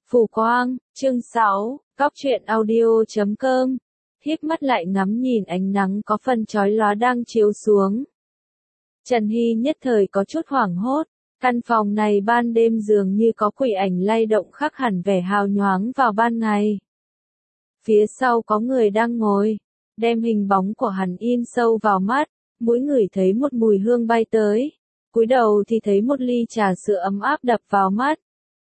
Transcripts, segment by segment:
Phù quang, chương 6, Cóc truyện audio.com. Híp mắt lại ngắm nhìn ánh nắng có phần chói lóa đang chiếu xuống. Trần Hy nhất thời có chút hoảng hốt, căn phòng này ban đêm dường như có quỷ ảnh lay động khác hẳn vẻ hào nhoáng vào ban ngày. Phía sau có người đang ngồi, đem hình bóng của hắn in sâu vào mắt, mũi ngửi thấy một mùi hương bay tới, cúi đầu thì thấy một ly trà sữa ấm áp đập vào mắt.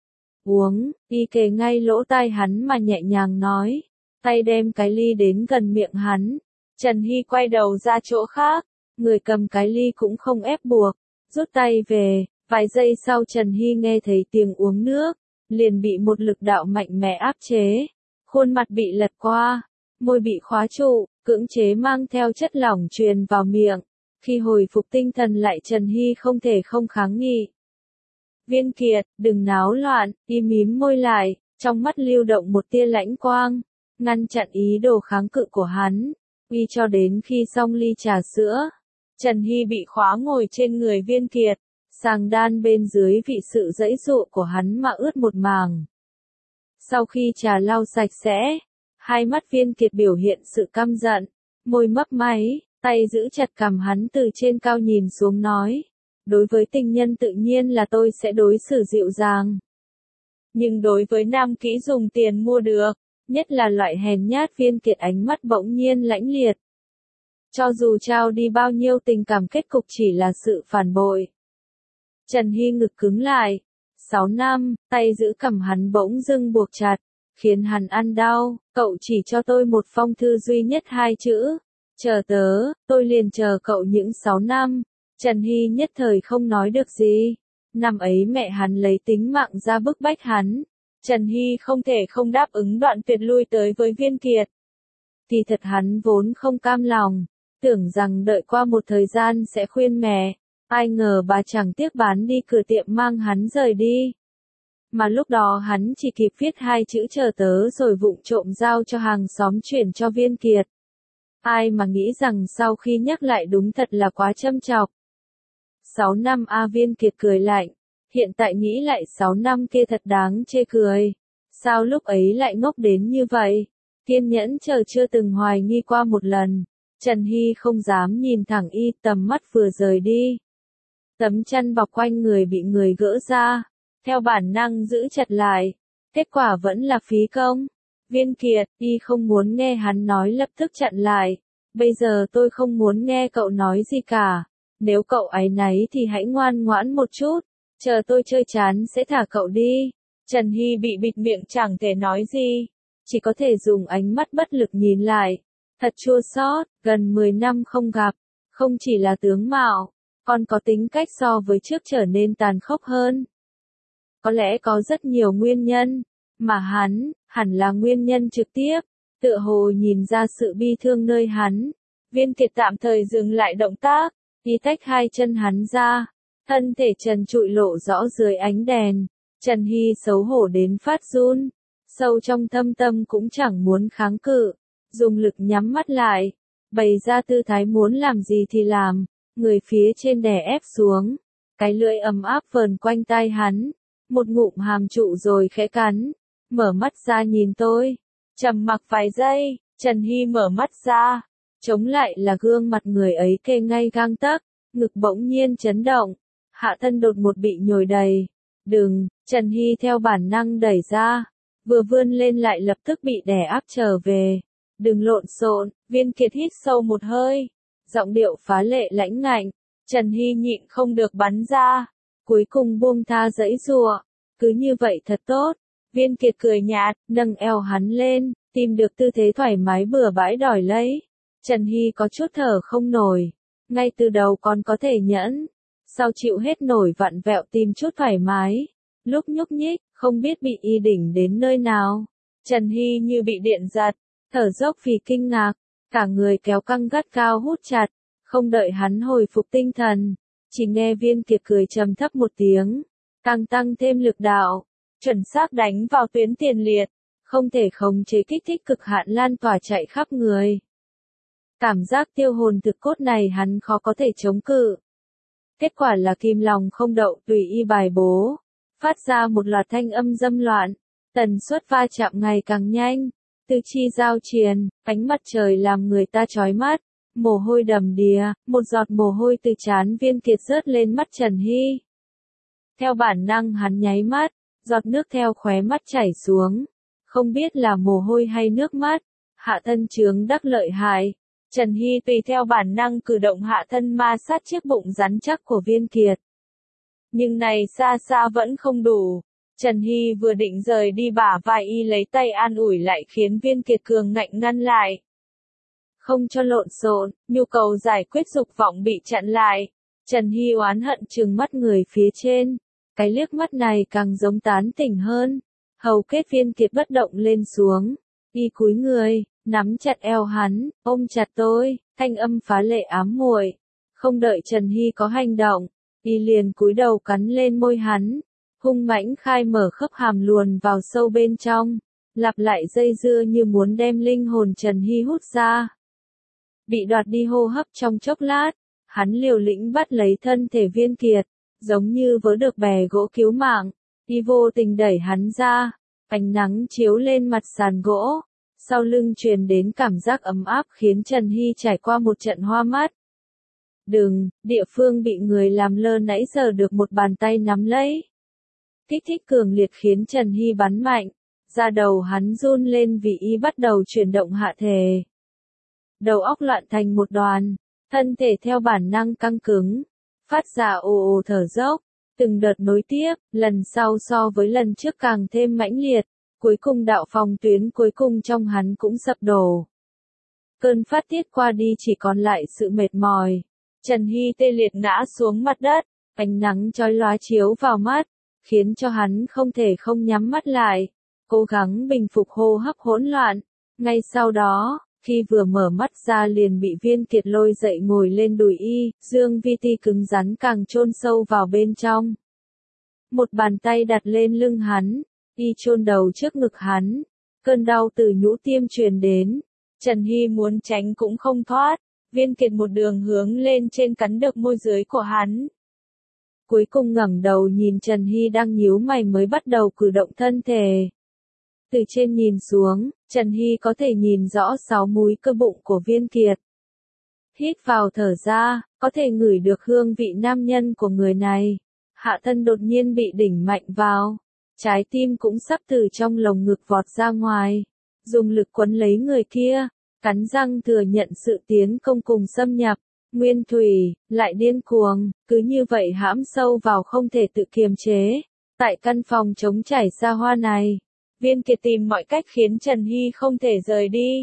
Uống, y kề ngay lỗ tai hắn mà nhẹ nhàng nói, tay đem cái ly đến gần miệng hắn. Trần Hy quay đầu ra chỗ khác, người cầm cái ly cũng không ép buộc, rút tay về, vài giây sau Trần Hy nghe thấy tiếng uống nước, liền bị một lực đạo mạnh mẽ áp chế, khuôn mặt bị lật qua, môi bị khóa trụ, cưỡng chế mang theo chất lỏng truyền vào miệng. Khi hồi phục tinh thần lại Trần Hy không thể không kháng nghị. Viên Kiệt, đừng náo loạn, y mím môi lại, trong mắt lưu động một tia lãnh quang, ngăn chặn ý đồ kháng cự của hắn, uy cho đến khi xong ly trà sữa. Trần Hy bị khóa ngồi trên người Viên Kiệt, sàng đan bên dưới vị sự giãy giụa của hắn mà ướt một màng. Sau khi trà lau sạch sẽ, hai mắt Viên Kiệt biểu hiện sự căm giận, môi mấp máy, tay giữ chặt cằm hắn từ trên cao nhìn xuống nói. Đối với tình nhân tự nhiên là tôi sẽ đối xử dịu dàng. Nhưng đối với nam kỹ dùng tiền mua được, nhất là loại hèn nhát Viên Kiệt ánh mắt bỗng nhiên lãnh liệt. Cho dù trao đi bao nhiêu tình cảm kết cục chỉ là sự phản bội. Trần Hy ngực cứng lại. 6 năm, tay giữ cằm hắn bỗng dưng buộc chặt, khiến hắn ăn đau. Cậu chỉ cho tôi một phong thư duy nhất 2 chữ. Chờ tớ, tôi liền chờ cậu những 6 năm. Trần Hy nhất thời không nói được gì. Năm ấy mẹ hắn lấy tính mạng ra bức bách hắn. Trần Hy không thể không đáp ứng đoạn tuyệt lui tới với Viên Kiệt. Thì thật hắn vốn không cam lòng, tưởng rằng đợi qua một thời gian sẽ khuyên mẹ. Ai ngờ bà chẳng tiếc bán đi cửa tiệm mang hắn rời đi. Mà lúc đó hắn chỉ kịp viết 2 chữ chờ tớ rồi vụng trộm giao cho hàng xóm chuyển cho Viên Kiệt. Ai mà nghĩ rằng sau khi nhắc lại đúng thật là quá châm chọc. 6 năm Viên Kiệt cười lạnh, hiện tại nghĩ lại 6 năm kia thật đáng chê cười. Sao lúc ấy lại ngốc đến như vậy? Kiên nhẫn chờ chưa từng hoài nghi qua một lần. Trần Hy không dám nhìn thẳng y, tầm mắt vừa rời đi. Tấm chăn bọc quanh người bị người gỡ ra, theo bản năng giữ chặt lại. Kết quả vẫn là phí công. Viên Kiệt, y không muốn nghe hắn nói lập tức chặn lại. Bây giờ tôi không muốn nghe cậu nói gì cả. Nếu cậu áy náy thì hãy ngoan ngoãn một chút, chờ tôi chơi chán sẽ thả cậu đi. Trần Hy bị bịt miệng chẳng thể nói gì, chỉ có thể dùng ánh mắt bất lực nhìn lại. Thật chua xót, gần 10 năm không gặp, không chỉ là tướng mạo, còn có tính cách so với trước trở nên tàn khốc hơn. Có lẽ có rất nhiều nguyên nhân, mà hắn, hẳn là nguyên nhân trực tiếp, tựa hồ nhìn ra sự bi thương nơi hắn. Viên Kiệt tạm thời dừng lại động tác. Y tách 2 chân hắn ra, thân thể trần trụi lộ rõ dưới ánh đèn. Trần Hy xấu hổ đến phát run, sâu trong thâm tâm cũng chẳng muốn kháng cự, dùng lực nhắm mắt lại, bày ra tư thái muốn làm gì thì làm, người phía trên đè ép xuống, cái lưỡi ấm áp vờn quanh tai hắn, một ngụm hàm trụ rồi khẽ cắn, mở mắt ra nhìn tôi, trầm mặc vài giây, Trần Hy mở mắt ra. Chống lại là gương mặt người ấy kề ngay gang tấc, ngực bỗng nhiên chấn động, hạ thân đột một bị nhồi đầy. Đừng, Trần Hy theo bản năng đẩy ra, vừa vươn lên lại lập tức bị đè áp trở về. Đừng lộn xộn, Viên Kiệt hít sâu một hơi, giọng điệu phá lệ lãnh ngạnh, Trần Hy nhịn không được bắn ra, cuối cùng buông tha giãy giụa, cứ như vậy thật tốt. Viên Kiệt cười nhạt, nâng eo hắn lên, tìm được tư thế thoải mái bừa bãi đòi lấy. Trần Hy có chút thở không nổi, ngay từ đầu còn có thể nhẫn, sau chịu hết nổi vặn vẹo tìm chút thoải mái, lúc nhúc nhích, không biết bị y đỉnh đến nơi nào. Trần Hy như bị điện giật, thở dốc vì kinh ngạc, cả người kéo căng gắt cao hút chặt, không đợi hắn hồi phục tinh thần, chỉ nghe Viên Kiệt cười trầm thấp một tiếng, càng tăng thêm lực đạo, chuẩn xác đánh vào tuyến tiền liệt, không thể khống chế kích thích cực hạn lan tỏa chạy khắp người. Cảm giác tiêu hồn thực cốt này hắn khó có thể chống cự. Kết quả là kim lòng không đậu tùy y bài bố, phát ra một loạt thanh âm dâm loạn, Tần suất va chạm ngày càng nhanh, tư chi giao triền, ánh mặt trời làm người ta chói mắt, mồ hôi đầm đìa, một giọt mồ hôi từ trán Viên Kiệt rớt lên mắt Trần Hy. Theo bản năng hắn nháy mắt, giọt nước theo khóe mắt chảy xuống, không biết là mồ hôi hay nước mắt, hạ thân chướng đắc lợi hại. Trần Hy tùy theo bản năng cử động hạ thân ma sát chiếc bụng rắn chắc của Viên Kiệt. Nhưng này xa xa vẫn không đủ. Trần Hy vừa định rời đi bả vai y lấy tay an ủi lại khiến Viên Kiệt cường ngạnh ngăn lại. Không cho lộn xộn, nhu cầu giải quyết dục vọng bị chặn lại. Trần Hy oán hận trừng mắt người phía trên. Cái liếc mắt này càng giống tán tỉnh hơn. Hầu kết Viên Kiệt bất động lên xuống. Y cúi người, nắm chặt eo hắn, ôm chặt tôi, thanh âm phá lệ ám muội. Không đợi Trần Hy có hành động, y liền cúi đầu cắn lên môi hắn. Hung mãnh khai mở khớp hàm luồn vào sâu bên trong, lặp lại dây dưa như muốn đem linh hồn Trần Hy hút ra. Bị đoạt đi hô hấp trong chốc lát, hắn liều lĩnh bắt lấy thân thể Viên Kiệt, giống như vớ được bè gỗ cứu mạng, y vô tình đẩy hắn ra, ánh nắng chiếu lên mặt sàn gỗ, sau lưng truyền đến cảm giác ấm áp khiến Trần Hy trải qua một trận hoa mắt. Đừng, địa phương bị người làm lơ nãy giờ được một bàn tay nắm lấy. Kích thích cường liệt khiến Trần Hy bắn mạnh, da đầu hắn run lên vì y bắt đầu chuyển động hạ thể. Đầu óc loạn thành một đoàn, thân thể theo bản năng căng cứng, phát ra ồ ồ thở dốc, từng đợt nối tiếp, lần sau so với lần trước càng thêm mãnh liệt, cuối cùng đạo phòng tuyến cuối cùng trong hắn cũng sập đổ. Cơn phát tiết qua đi chỉ còn lại sự mệt mỏi, Trần Hy tê liệt ngã xuống mặt đất, ánh nắng chói lóa chiếu vào mắt, khiến cho hắn không thể không nhắm mắt lại, cố gắng bình phục hô hấp hỗn loạn. Ngay sau đó, khi vừa mở mắt ra liền bị Viên Kiệt lôi dậy ngồi lên đùi y, dương vi ti cứng rắn càng chôn sâu vào bên trong. Một bàn tay đặt lên lưng hắn, y chôn đầu trước ngực hắn, cơn đau từ nhũ tiêm truyền đến, Trần Hy muốn tránh cũng không thoát, Viên Kiệt một đường hướng lên trên cắn được môi dưới của hắn. Cuối cùng ngẩng đầu nhìn Trần Hy đang nhíu mày mới bắt đầu cử động thân thể. Từ trên nhìn xuống, Trần Hy có thể nhìn rõ 6 múi cơ bụng của Viên Kiệt. Hít vào thở ra, có thể ngửi được hương vị nam nhân của người này. Hạ thân đột nhiên bị đỉnh mạnh vào. Trái tim cũng sắp từ trong lồng ngực vọt ra ngoài. Dùng lực quấn lấy người kia, cắn răng thừa nhận sự tiến công cùng xâm nhập. Nguyên thủy, lại điên cuồng, cứ như vậy hãm sâu vào không thể tự kiềm chế. Tại căn phòng trống trải xa hoa này, Viên Kiệt tìm mọi cách khiến Trần Hy không thể rời đi.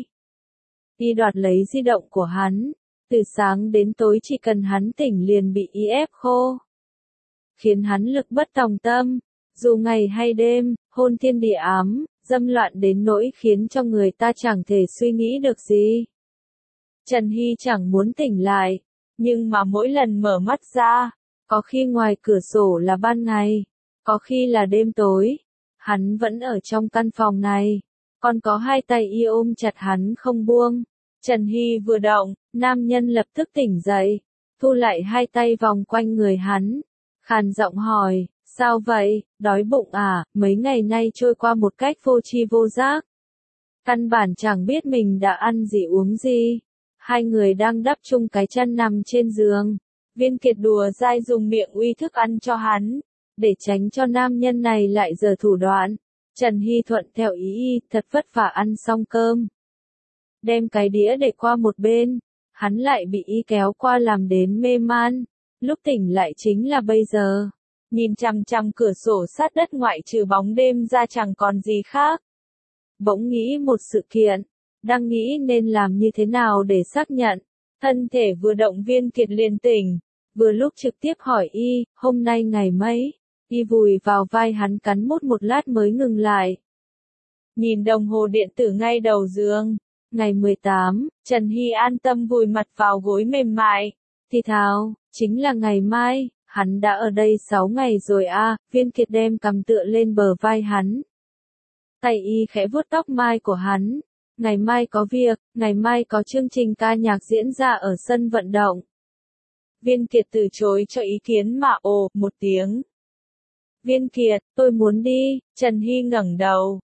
Y đoạt lấy di động của hắn, từ sáng đến tối chỉ cần hắn tỉnh liền bị y ép khô. Khiến hắn lực bất tòng tâm, dù ngày hay đêm, hôn thiên địa ám, dâm loạn đến nỗi khiến cho người ta chẳng thể suy nghĩ được gì. Trần Hy chẳng muốn tỉnh lại, nhưng mà mỗi lần mở mắt ra, có khi ngoài cửa sổ là ban ngày, có khi là đêm tối, hắn vẫn ở trong căn phòng này, còn có hai tay y ôm chặt hắn không buông. Trần Hy vừa động, nam nhân lập tức tỉnh dậy, thu lại hai tay vòng quanh người hắn, khàn giọng hỏi, sao vậy, đói bụng à, mấy ngày nay trôi qua một cách vô tri vô giác. Căn bản chẳng biết mình đã ăn gì uống gì. Hai người đang đắp chung cái chăn nằm trên giường. Viên Kiệt đùa dai dùng miệng uy thức ăn cho hắn, để tránh cho nam nhân này lại giở thủ đoạn. Trần Hy thuận theo ý thật vất vả ăn xong cơm. Đem cái đĩa để qua một bên, hắn lại bị y kéo qua làm đến mê man. Lúc tỉnh lại chính là bây giờ. Nhìn chằm chằm cửa sổ sát đất ngoại trừ bóng đêm ra chẳng còn gì khác. Bỗng nghĩ một sự kiện. Đang nghĩ nên làm như thế nào để xác nhận. Thân thể vừa động Viên Kiệt liền tỉnh. Vừa lúc trực tiếp hỏi y, hôm nay ngày mấy? Y vùi vào vai hắn cắn mút một lát mới ngừng lại. Nhìn đồng hồ điện tử ngay đầu giường. Ngày 18, Trần Hy an tâm vùi mặt vào gối mềm mại. Thì thào, chính là ngày mai, hắn đã ở đây 6 ngày rồi à, Viên Kiệt đem cằm tựa lên bờ vai hắn. Tay y khẽ vuốt tóc mai của hắn. Ngày mai có việc, ngày mai có chương trình ca nhạc diễn ra ở sân vận động. Viên Kiệt từ chối cho ý kiến mà ồ một tiếng. Viên Kiệt, tôi muốn đi, Trần Hy ngẩng đầu,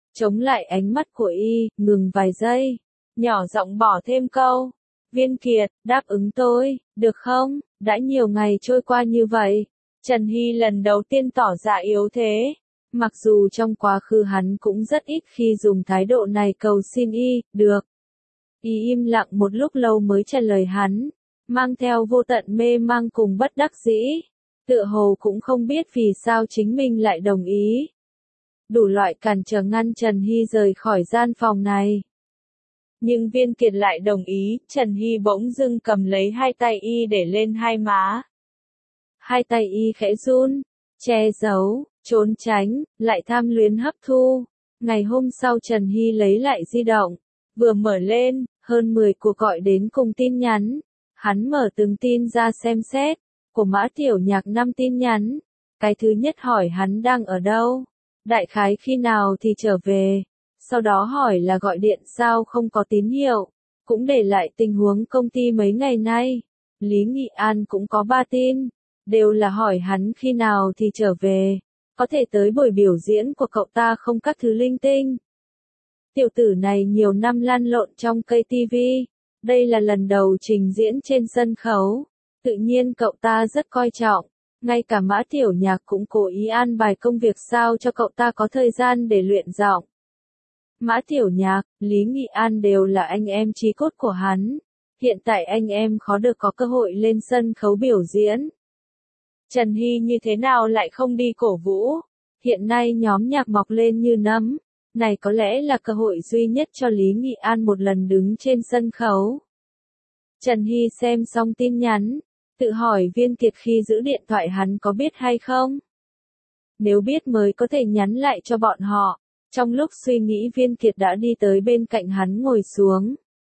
chống lại ánh mắt của y, ngừng vài giây, nhỏ giọng bỏ thêm câu. Viên Kiệt, đáp ứng tôi, được không? Đã nhiều ngày trôi qua như vậy. Trần Hy lần đầu tiên tỏ ra yếu thế. Mặc dù trong quá khứ hắn cũng rất ít khi dùng thái độ này cầu xin y, được. Y im lặng một lúc lâu mới trả lời hắn, mang theo vô tận mê mang cùng bất đắc dĩ. Tựa hồ cũng không biết vì sao chính mình lại đồng ý. Đủ loại cản trở ngăn Trần Hy rời khỏi gian phòng này. Nhưng Viên Kiệt lại đồng ý, Trần Hy bỗng dưng cầm lấy hai tay y để lên hai má. Hai tay y khẽ run, che giấu, trốn tránh, lại tham luyến hấp thu. Ngày hôm sau Trần Hy lấy lại di động, vừa mở lên, hơn 10 cuộc gọi đến cùng tin nhắn. Hắn mở từng tin ra xem xét, của Mã Tiểu Nhạc 5 tin nhắn. Cái thứ nhất hỏi hắn đang ở đâu, đại khái khi nào thì trở về. Sau đó hỏi là gọi điện sao không có tín hiệu, cũng để lại tình huống công ty mấy ngày nay. Lý Nghị An cũng có 3 tin, đều là hỏi hắn khi nào thì trở về, có thể tới buổi biểu diễn của cậu ta không các thứ linh tinh. Tiểu tử này nhiều năm lăn lộn trong cây TV, đây là lần đầu trình diễn trên sân khấu, tự nhiên cậu ta rất coi trọng. Ngay cả Mã Tiểu Nhạc cũng cố ý an bài công việc sao cho cậu ta có thời gian để luyện giọng. Mã Tiểu Nhạc, Lý Nghị An đều là anh em chí cốt của hắn. Hiện tại anh em khó được có cơ hội lên sân khấu biểu diễn. Trần Hy như thế nào lại không đi cổ vũ? Hiện nay nhóm nhạc mọc lên như nấm. Này có lẽ là cơ hội duy nhất cho Lý Nghị An một lần đứng trên sân khấu. Trần Hy xem xong tin nhắn, tự hỏi Viên Kiệt khi giữ điện thoại hắn có biết hay không? Nếu biết mới có thể nhắn lại cho bọn họ. Trong lúc suy nghĩ Viên Kiệt đã đi tới bên cạnh hắn ngồi xuống.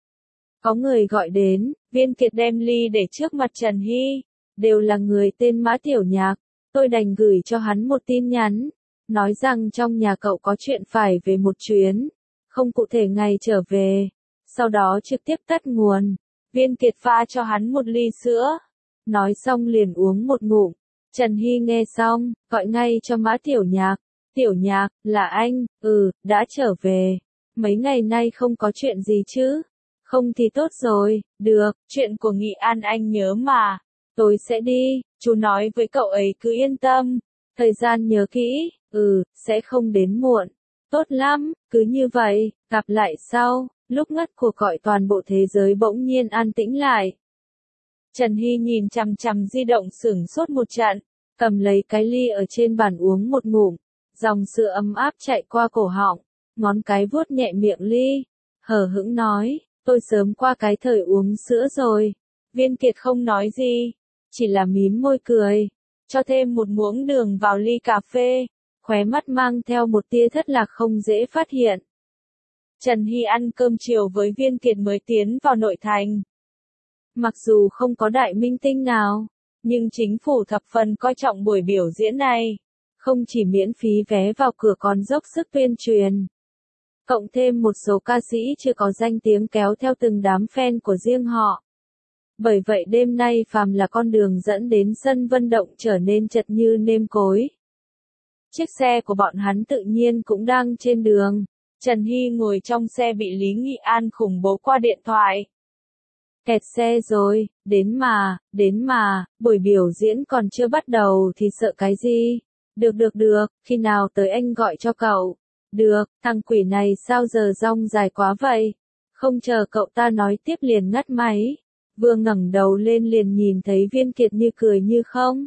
Có người gọi đến, Viên Kiệt đem ly để trước mặt Trần Hy. Đều là người tên Mã Tiểu Nhạc. Tôi đành gửi cho hắn một tin nhắn. Nói rằng trong nhà cậu có chuyện phải về một chuyến. Không cụ thể ngày trở về. Sau đó trực tiếp tắt nguồn. Viên Kiệt pha cho hắn một ly sữa. Nói xong liền uống một ngụm. Trần Hy nghe xong, gọi ngay cho Mã Tiểu Nhạc. Tiểu Nhạc, là anh, đã trở về. Mấy ngày nay không có chuyện gì chứ? Không thì tốt rồi, được, chuyện của Nghị An anh nhớ mà. Tôi sẽ đi, chú nói với cậu ấy cứ yên tâm. Thời gian nhớ kỹ, sẽ không đến muộn. Tốt lắm, cứ như vậy, gặp lại sau. Lúc ngắt cuộc gọi toàn bộ thế giới bỗng nhiên an tĩnh lại. Trần Hy nhìn chằm chằm di động sửng sốt một trận, cầm lấy cái ly ở trên bàn uống một ngụm. Dòng sữa ấm áp chạy qua cổ họng, ngón cái vuốt nhẹ miệng ly, hờ hững nói, tôi sớm qua cái thời uống sữa rồi. Viên Kiệt không nói gì, chỉ là mím môi cười, cho thêm một muỗng đường vào ly cà phê, khóe mắt mang theo một tia thất lạc không dễ phát hiện. Trần Hy ăn cơm chiều với Viên Kiệt mới tiến vào nội thành. Mặc dù không có đại minh tinh nào, nhưng chính phủ thập phần coi trọng buổi biểu diễn này. Không chỉ miễn phí vé vào cửa còn dốc sức tuyên truyền. Cộng thêm một số ca sĩ chưa có danh tiếng kéo theo từng đám fan của riêng họ. Bởi vậy đêm nay phàm là con đường dẫn đến sân vận động trở nên chật như nêm cối. Chiếc xe của bọn hắn tự nhiên cũng đang trên đường. Trần Hy ngồi trong xe bị Lý Nghị An khủng bố qua điện thoại. Kẹt xe rồi, đến mà, buổi biểu diễn còn chưa bắt đầu thì sợ cái gì? Được, khi nào tới anh gọi cho cậu. Được, thằng quỷ này sao giờ rong dài quá vậy? Không chờ cậu ta nói tiếp liền ngắt máy. Vừa ngẩng đầu lên liền nhìn thấy Viên Kiệt như cười như không.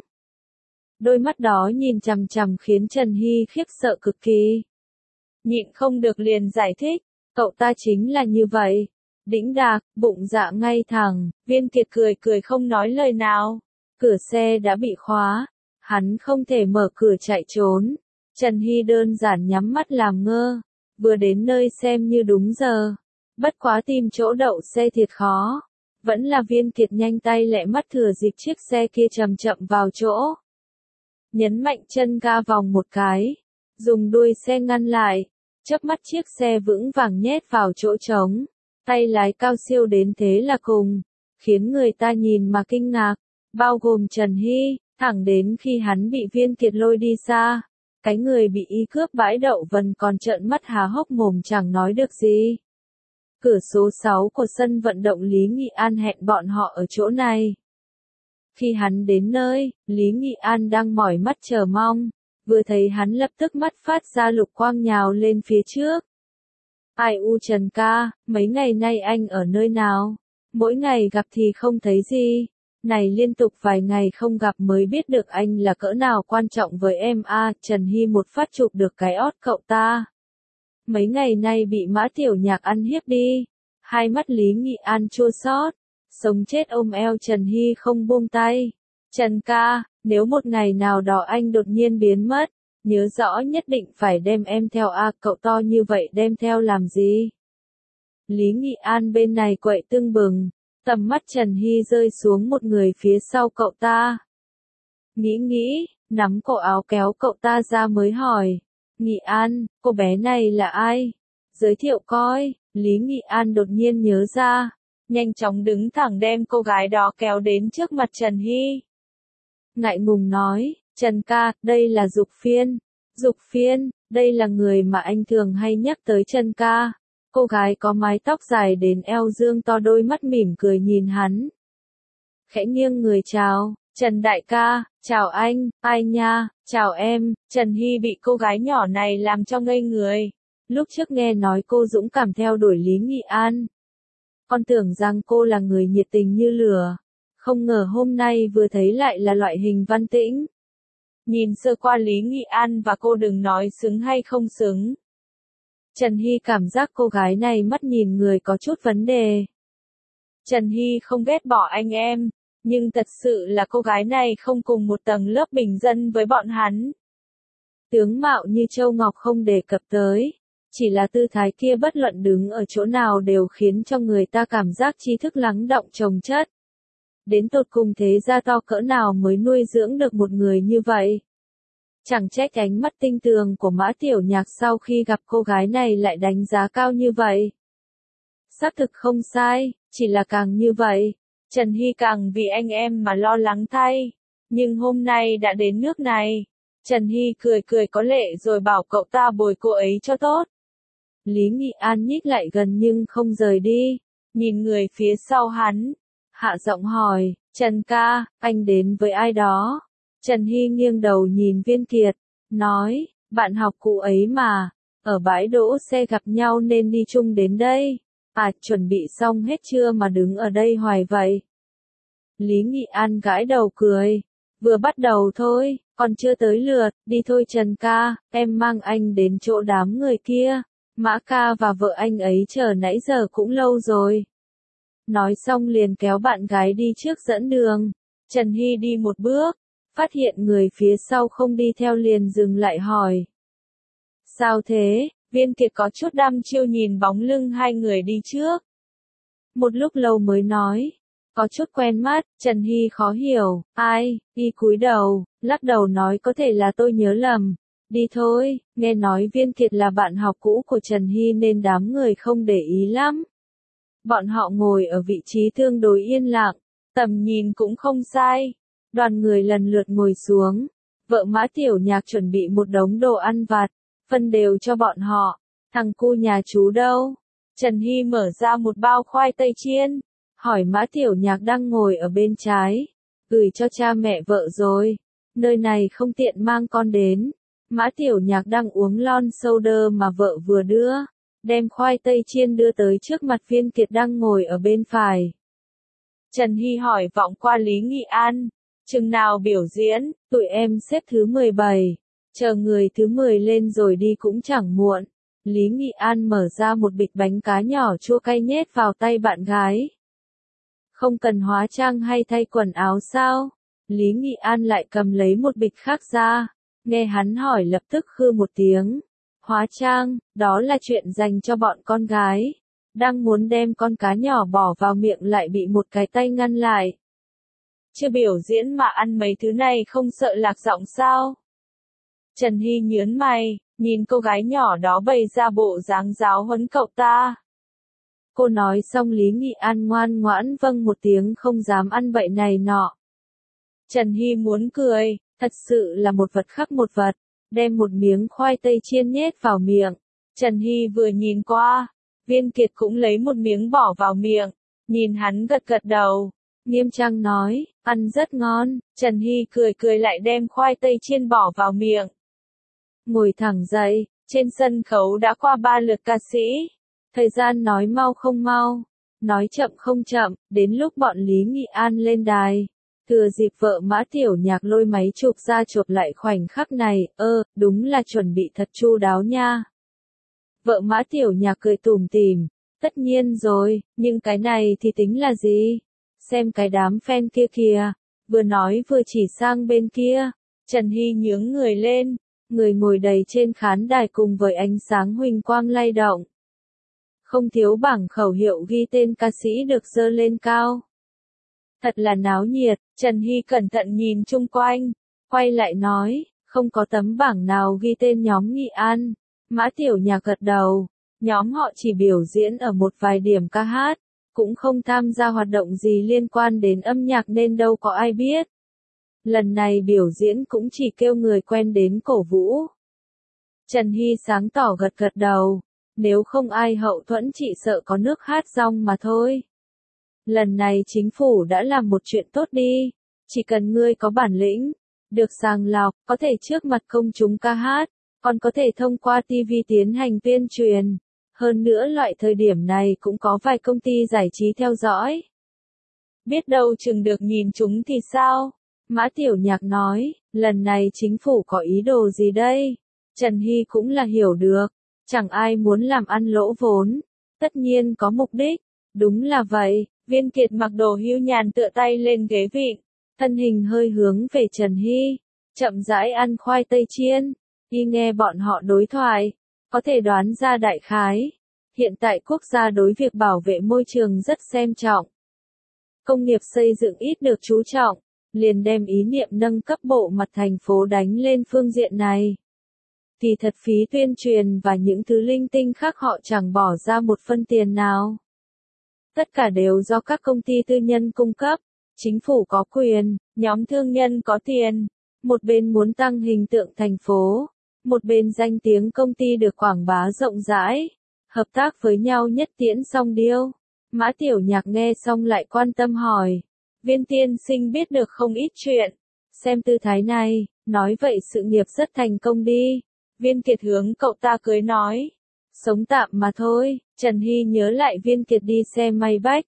Đôi mắt đó nhìn chằm chằm khiến Trần Hy khiếp sợ cực kỳ. Nhịn không được liền giải thích, cậu ta chính là như vậy. Đĩnh đạc, bụng dạ ngay thẳng, Viên Kiệt cười không nói lời nào. Cửa xe đã bị khóa. Hắn không thể mở cửa chạy trốn. Trần Hy đơn giản nhắm mắt làm ngơ. Vừa đến nơi xem như đúng giờ. Bất quá tìm chỗ đậu xe thiệt khó. Vẫn là Viên Kiệt nhanh tay lẹ mắt thừa dịp chiếc xe kia chậm chậm vào chỗ. Nhấn mạnh chân ga vòng một cái. Dùng đuôi xe ngăn lại. Chớp mắt chiếc xe vững vàng nhét vào chỗ trống. Tay lái cao siêu đến thế là cùng. Khiến người ta nhìn mà kinh ngạc. Bao gồm Trần Hy. Thẳng đến khi hắn bị Viên Kiệt lôi đi xa, Cái người bị y cướp bãi đậu vần còn trợn mắt há hốc mồm chẳng nói được gì. Cửa số 6 của sân vận động Lý Nghị An hẹn bọn họ ở chỗ này. Khi hắn đến nơi, Lý Nghị An đang mỏi mắt chờ mong, vừa thấy hắn lập tức mắt phát ra lục quang nhào lên phía trước. Ai u Trần ca, mấy ngày nay anh ở nơi nào? Mỗi ngày gặp thì không thấy gì. Này liên tục vài ngày không gặp mới biết được anh là cỡ nào quan trọng với em a. Trần Hy một phát chụp được cái ót cậu ta. Mấy ngày nay bị Mã Tiểu Nhạc ăn hiếp đi. Hai mắt Lý Nghị An chua xót, sống chết ôm eo Trần Hy không buông tay. Trần ca, nếu một ngày nào đó anh đột nhiên biến mất, nhớ rõ nhất định phải đem em theo a. Cậu to như vậy đem theo làm gì? Lý Nghị An bên này quậy tưng bừng, tầm mắt Trần Hy rơi xuống một người phía sau cậu ta. Nghĩ, nắm cổ áo kéo cậu ta ra mới hỏi. Nghị An, cô bé này là ai? Giới thiệu coi. Lý Nghị An đột nhiên nhớ ra, nhanh chóng đứng thẳng đem cô gái đó kéo đến trước mặt Trần Hy. Ngại ngùng nói, Trần ca, đây là Dục Phiên. Dục Phiên, đây là người mà anh thường hay nhắc tới Trần ca. Cô gái có mái tóc dài đến eo dương to đôi mắt mỉm cười nhìn hắn. Khẽ nghiêng người chào, Trần đại ca, chào anh, ai nha, chào em. Trần Hy bị cô gái nhỏ này làm cho ngây người. Lúc trước nghe nói cô dũng cảm theo đuổi Lý Nghị An. Con tưởng rằng cô là người nhiệt tình như lửa. Không ngờ hôm nay vừa thấy lại là loại hình văn tĩnh. Nhìn sơ qua Lý Nghị An và cô đừng nói xứng hay không xứng. Trần Hy cảm giác cô gái này mắt nhìn người có chút vấn đề. Trần Hy không ghét bỏ anh em, nhưng thật sự là cô gái này không cùng một tầng lớp bình dân với bọn hắn. Tướng mạo như Châu Ngọc không đề cập tới, chỉ là tư thái kia bất luận đứng ở chỗ nào đều khiến cho người ta cảm giác trí thức lắng đọng chồng chất. Đến tột cùng thế gia to cỡ nào mới nuôi dưỡng được một người như vậy. Chẳng trách ánh mắt tinh tường của Mã Tiểu Nhạc sau khi gặp cô gái này lại đánh giá cao như vậy. Xác thực không sai, chỉ là càng như vậy, Trần Hy càng vì anh em mà lo lắng thay. Nhưng hôm nay đã đến nước này, Trần Hy cười có lệ rồi bảo cậu ta bồi cô ấy cho tốt. Lý Nghị An nhích lại gần nhưng không rời đi, nhìn người phía sau hắn, hạ giọng hỏi, Trần ca, anh đến với ai đó? Trần Hy nghiêng đầu nhìn Viên Kiệt, nói, bạn học cũ ấy mà, ở bãi đỗ xe gặp nhau nên đi chung đến đây. À, chuẩn bị xong hết chưa mà đứng ở đây hoài vậy? Lý Nghị An gãi đầu cười, vừa bắt đầu thôi, còn chưa tới lượt, đi thôi Trần ca, em mang anh đến chỗ đám người kia, Mã ca và vợ anh ấy chờ nãy giờ cũng lâu rồi. Nói xong liền kéo bạn gái đi trước dẫn đường. Trần Hy đi một bước, phát hiện người phía sau không đi theo liền dừng lại hỏi. Sao thế? Viên Kiệt có chút đăm chiêu nhìn bóng lưng hai người đi trước. Một lúc lâu mới nói, có chút quen mắt. Trần Hy khó hiểu, ai? Y cúi đầu, lắc đầu nói có thể là tôi nhớ lầm. Đi thôi, nghe nói Viên Kiệt là bạn học cũ của Trần Hy nên đám người không để ý lắm. Bọn họ ngồi ở vị trí tương đối yên lặng, tầm nhìn cũng không sai. Đoàn người lần lượt ngồi xuống, vợ Mã Tiểu Nhạc chuẩn bị một đống đồ ăn vặt, phân đều cho bọn họ. Thằng cu nhà chú đâu? Trần Hy mở ra một bao khoai tây chiên, hỏi Mã Tiểu Nhạc đang ngồi ở bên trái. Gửi cho cha mẹ vợ rồi, nơi này không tiện mang con đến. Mã Tiểu Nhạc đang uống lon soda mà vợ vừa đưa, đem khoai tây chiên đưa tới trước mặt Viên Kiệt đang ngồi ở bên phải. Trần Hy hỏi vọng qua Lý Nghị An, chừng nào biểu diễn? Tụi em xếp thứ 17, chờ người thứ 10 lên rồi đi cũng chẳng muộn. Lý Nghị An mở ra một bịch bánh cá nhỏ chua cay nhét vào tay bạn gái. Không cần hóa trang hay thay quần áo sao? Lý Nghị An lại cầm lấy một bịch khác ra, nghe hắn hỏi lập tức khư một tiếng. Hóa trang, đó là chuyện dành cho bọn con gái. Đang muốn đem con cá nhỏ bỏ vào miệng lại bị một cái tay ngăn lại. Chưa biểu diễn mà ăn mấy thứ này không sợ lạc giọng sao? Trần Hy nhớn mày, nhìn cô gái nhỏ đó bày ra bộ dáng giáo huấn cậu ta. Cô nói xong Lý Nghị An ngoan ngoãn vâng một tiếng không dám ăn bậy này nọ. Trần Hy muốn cười, thật sự là một vật khắc một vật. đem một miếng khoai tây chiên nhét vào miệng. Trần Hy vừa nhìn qua, Viên Kiệt cũng lấy một miếng bỏ vào miệng, nhìn hắn gật gật đầu. Nghiêm trang nói, ăn rất ngon. Trần Hy cười cười lại đem khoai tây chiên bỏ vào miệng. Ngồi thẳng dậy, trên sân khấu đã qua 3 lượt ca sĩ. Thời gian nói mau không mau, nói chậm không chậm, đến lúc bọn Lý Nghị An lên đài. Thừa dịp vợ Mã Tiểu Nhạc lôi máy chụp ra chụp lại khoảnh khắc này, đúng là chuẩn bị thật chu đáo nha. Vợ Mã Tiểu Nhạc cười tủm tỉm, tất nhiên rồi, nhưng cái này thì tính là gì? Xem cái đám fan kia kìa, vừa nói vừa chỉ sang bên kia. Trần Hy nhướng người lên, người ngồi đầy trên khán đài cùng với ánh sáng huỳnh quang lay động. Không thiếu bảng khẩu hiệu ghi tên ca sĩ được giơ lên cao. Thật là náo nhiệt. Trần Hy cẩn thận nhìn chung quanh, quay lại nói, không có tấm bảng nào ghi tên nhóm Nghị An. Mã Tiểu Nhạc gật đầu, nhóm họ chỉ biểu diễn ở một vài điểm ca hát, cũng không tham gia hoạt động gì liên quan đến âm nhạc nên đâu có ai biết. Lần này biểu diễn cũng chỉ kêu người quen đến cổ vũ. Trần Hy sáng tỏ gật gật đầu, nếu không ai hậu thuẫn chị sợ có nước hát rong mà thôi. Lần này chính phủ đã làm một chuyện tốt đi, chỉ cần ngươi có bản lĩnh, được sàng lọc, có thể trước mặt công chúng ca hát, còn có thể thông qua TV tiến hành tuyên truyền. Hơn nữa loại thời điểm này cũng có vài công ty giải trí theo dõi. Biết đâu chừng được nhìn chúng thì sao? Mã Tiểu Nhạc nói, lần này chính phủ có ý đồ gì đây? Trần Hy cũng là hiểu được, chẳng ai muốn làm ăn lỗ vốn, tất nhiên có mục đích. Đúng là vậy. Viên Kiệt mặc đồ hưu nhàn tựa tay lên ghế vịn, thân hình hơi hướng về Trần Hy, chậm rãi ăn khoai tây chiên. Y nghe bọn họ đối thoại, có thể đoán ra đại khái. Hiện tại quốc gia đối việc bảo vệ môi trường rất xem trọng. Công nghiệp xây dựng ít được chú trọng, liền đem ý niệm nâng cấp bộ mặt thành phố đánh lên phương diện này. Kỳ thật phí tuyên truyền và những thứ linh tinh khác họ chẳng bỏ ra một phân tiền nào. Tất cả đều do các công ty tư nhân cung cấp, chính phủ có quyền, nhóm thương nhân có tiền. Một bên muốn tăng hình tượng thành phố, một bên danh tiếng công ty được quảng bá rộng rãi, hợp tác với nhau nhất tiễn song điêu. Mã Tiểu Nhạc nghe xong lại quan tâm hỏi, Viên tiên sinh biết được không ít chuyện, xem tư thái này, nói vậy sự nghiệp rất thành công đi. Viên Kiệt hướng cậu ta cười nói, sống tạm mà thôi. Trần Hy nhớ lại Viên Kiệt đi xe Maybach,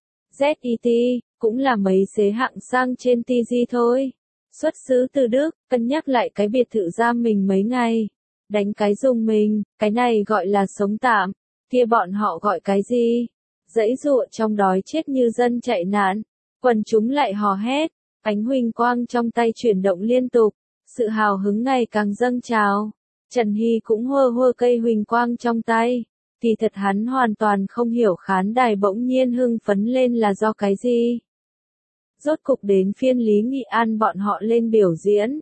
ZET, cũng là mấy xế hạng sang trên TG thôi. Xuất xứ từ Đức, cân nhắc lại cái biệt thự giam mình mấy ngày. Đánh cái dùng mình, cái này gọi là sống tạm, kia bọn họ gọi cái gì? Dãy dụa trong đói chết như dân chạy nạn. Quần chúng lại hò hét, ánh huỳnh quang trong tay chuyển động liên tục, sự hào hứng ngày càng dâng trào. Trần Hy cũng hơ hơ cây huỳnh quang trong tay. Kỳ thật hắn hoàn toàn không hiểu khán đài bỗng nhiên hưng phấn lên là do cái gì. Rốt cục đến phiên Lý Nghị An bọn họ lên biểu diễn.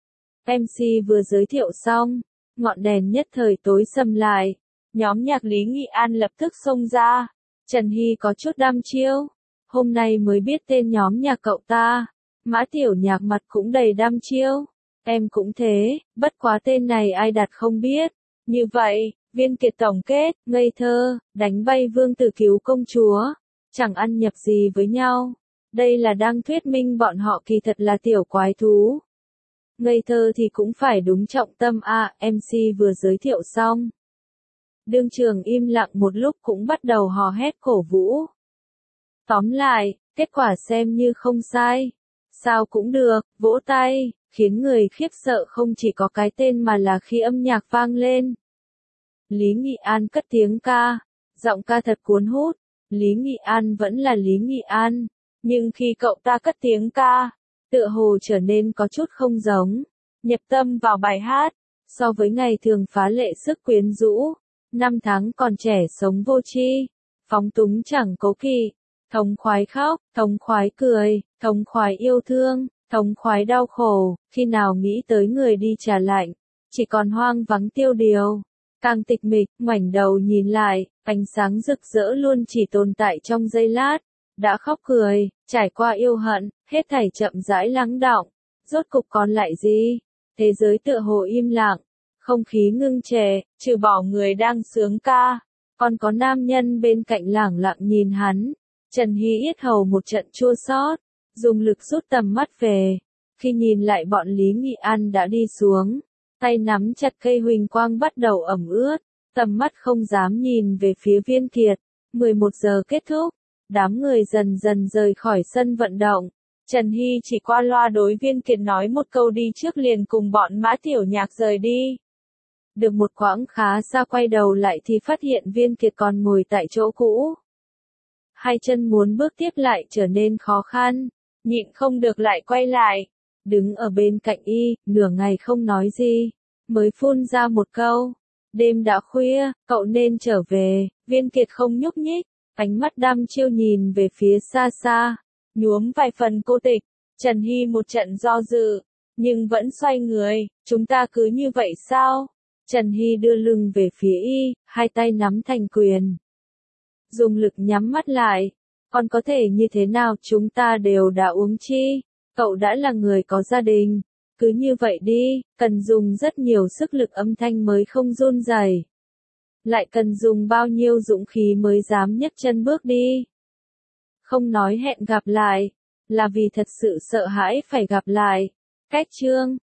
MC vừa giới thiệu xong, ngọn đèn nhất thời tối sầm lại. Nhóm nhạc Lý Nghị An lập tức xông ra. Trần Hy có chút đăm chiêu. Hôm nay mới biết tên nhóm nhạc cậu ta. Mã Tiểu Nhạc mặt cũng đầy đăm chiêu. Em cũng thế, bất quá tên này ai đặt không biết. Như vậy, Viên Kiệt tổng kết, ngây thơ, đánh bay vương tử cứu công chúa. Chẳng ăn nhập gì với nhau. Đây là đang thuyết minh bọn họ kỳ thật là tiểu quái thú. Ngây thơ thì cũng phải đúng trọng tâm MC vừa giới thiệu xong. Đương trường im lặng một lúc cũng bắt đầu hò hét cổ vũ. Tóm lại, kết quả xem như không sai. Sao cũng được, vỗ tay, khiến người khiếp sợ không chỉ có cái tên mà là khi âm nhạc vang lên. Lý Nghị An cất tiếng ca, giọng ca thật cuốn hút. Lý Nghị An vẫn là Lý Nghị An, nhưng khi cậu ta cất tiếng ca, tựa hồ trở nên có chút không giống, nhập tâm vào bài hát, so với ngày thường phá lệ sức quyến rũ. Năm tháng còn trẻ sống vô tri, phóng túng chẳng cố kỵ, thống khoái khóc, thống khoái cười, thống khoái yêu thương, thống khoái đau khổ, khi nào nghĩ tới người đi trả lạnh, chỉ còn hoang vắng tiêu điều. Càng tịch mịch, ngoảnh đầu nhìn lại, ánh sáng rực rỡ luôn chỉ tồn tại trong giây lát, đã khóc cười, trải qua yêu hận, hết thảy chậm rãi lắng đọng, rốt cục còn lại gì? Thế giới tựa hồ im lặng, Không khí ngưng trệ, trừ bỏ người đang sướng ca, còn có nam nhân bên cạnh lẳng lặng nhìn hắn. Trần Hy yết hầu một trận chua xót, dùng lực rút tầm mắt về. Khi nhìn lại bọn Lý Nghị An đã đi xuống, tay nắm chặt cây huỳnh quang bắt đầu ẩm ướt, tầm mắt không dám nhìn về phía Viên Kiệt. 11 giờ kết thúc, đám người dần dần rời khỏi sân vận động. Trần Hy chỉ qua loa đối Viên Kiệt nói một câu đi trước liền cùng bọn Mã Tiểu Nhạc rời đi. Được một quãng khá xa quay đầu lại thì phát hiện Viên Kiệt còn ngồi tại chỗ cũ. Hai chân muốn bước tiếp lại trở nên khó khăn, nhịn không được lại quay lại. Đứng ở bên cạnh y, nửa ngày không nói gì, mới phun ra một câu. Đêm đã khuya, cậu nên trở về. Viên Kiệt không nhúc nhích, ánh mắt đăm chiêu nhìn về phía xa xa, nhuốm vài phần cô tịch. Trần Hy một trận do dự, nhưng vẫn xoay người. Chúng ta cứ như vậy sao? Trần Hy đưa lưng về phía y, hai tay nắm thành quyền. Dùng lực nhắm mắt lại. Còn có thể như thế nào, chúng ta đều đã uống chi. Cậu đã là người có gia đình. Cứ như vậy đi, cần dùng rất nhiều sức lực âm thanh mới không run rẩy. Lại cần dùng bao nhiêu dũng khí mới dám nhấc chân bước đi. Không nói hẹn gặp lại, là vì thật sự sợ hãi phải gặp lại. Cách chương